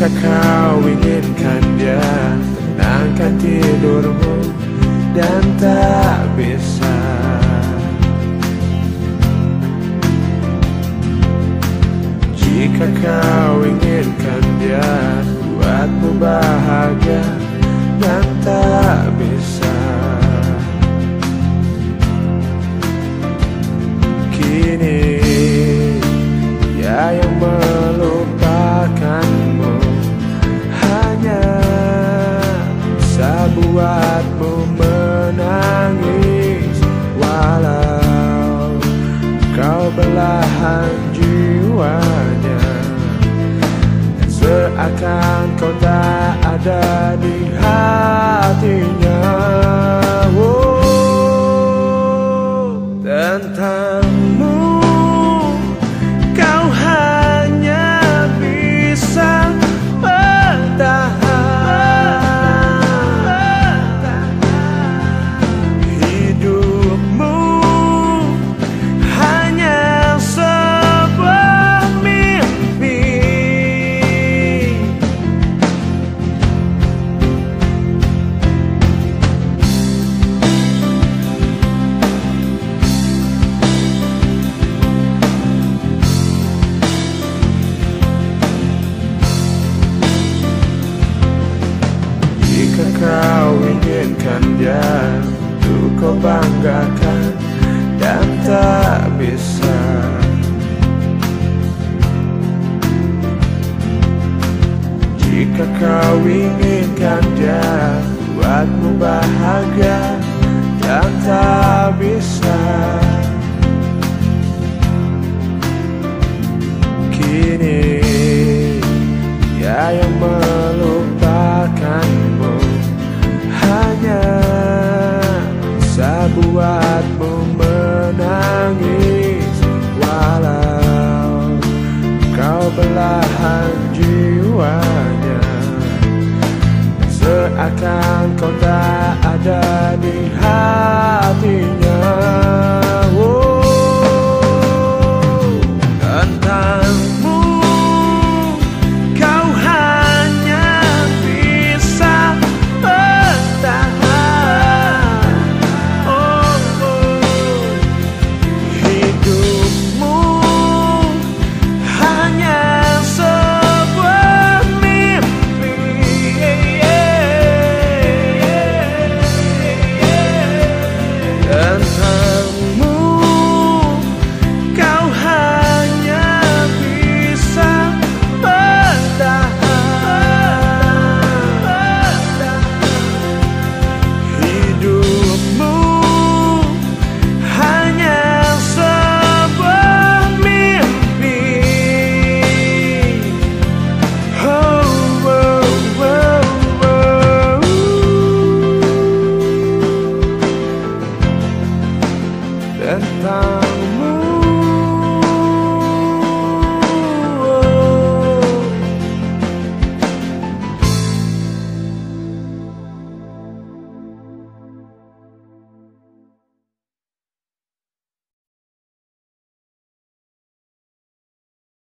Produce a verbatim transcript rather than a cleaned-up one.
Jika kau inginkan dia, tenangkan tidurmu dan tak bisa. Jika kau inginkan dia, buatmu bahagia dan tak bisa. Kini dia yang melupakanmu hanya bisa buatmu menangis, walau kau belahan jiwanya, dan seakan kau tak ada di hatinya. Oh, tentangmu kau hanya bisa bertahan. Hidupmu hanya sebuah mimpi. Jika kau inginkan dia untuk kau banggakan dan tak bisa. Jika kau inginkan dia buatmu bahagia dan tak bisa. Kini dia yang melupakanmu hanya bisa buatmu menangis, walau kau belahan jiwanya, seakan kau tak ada di hati.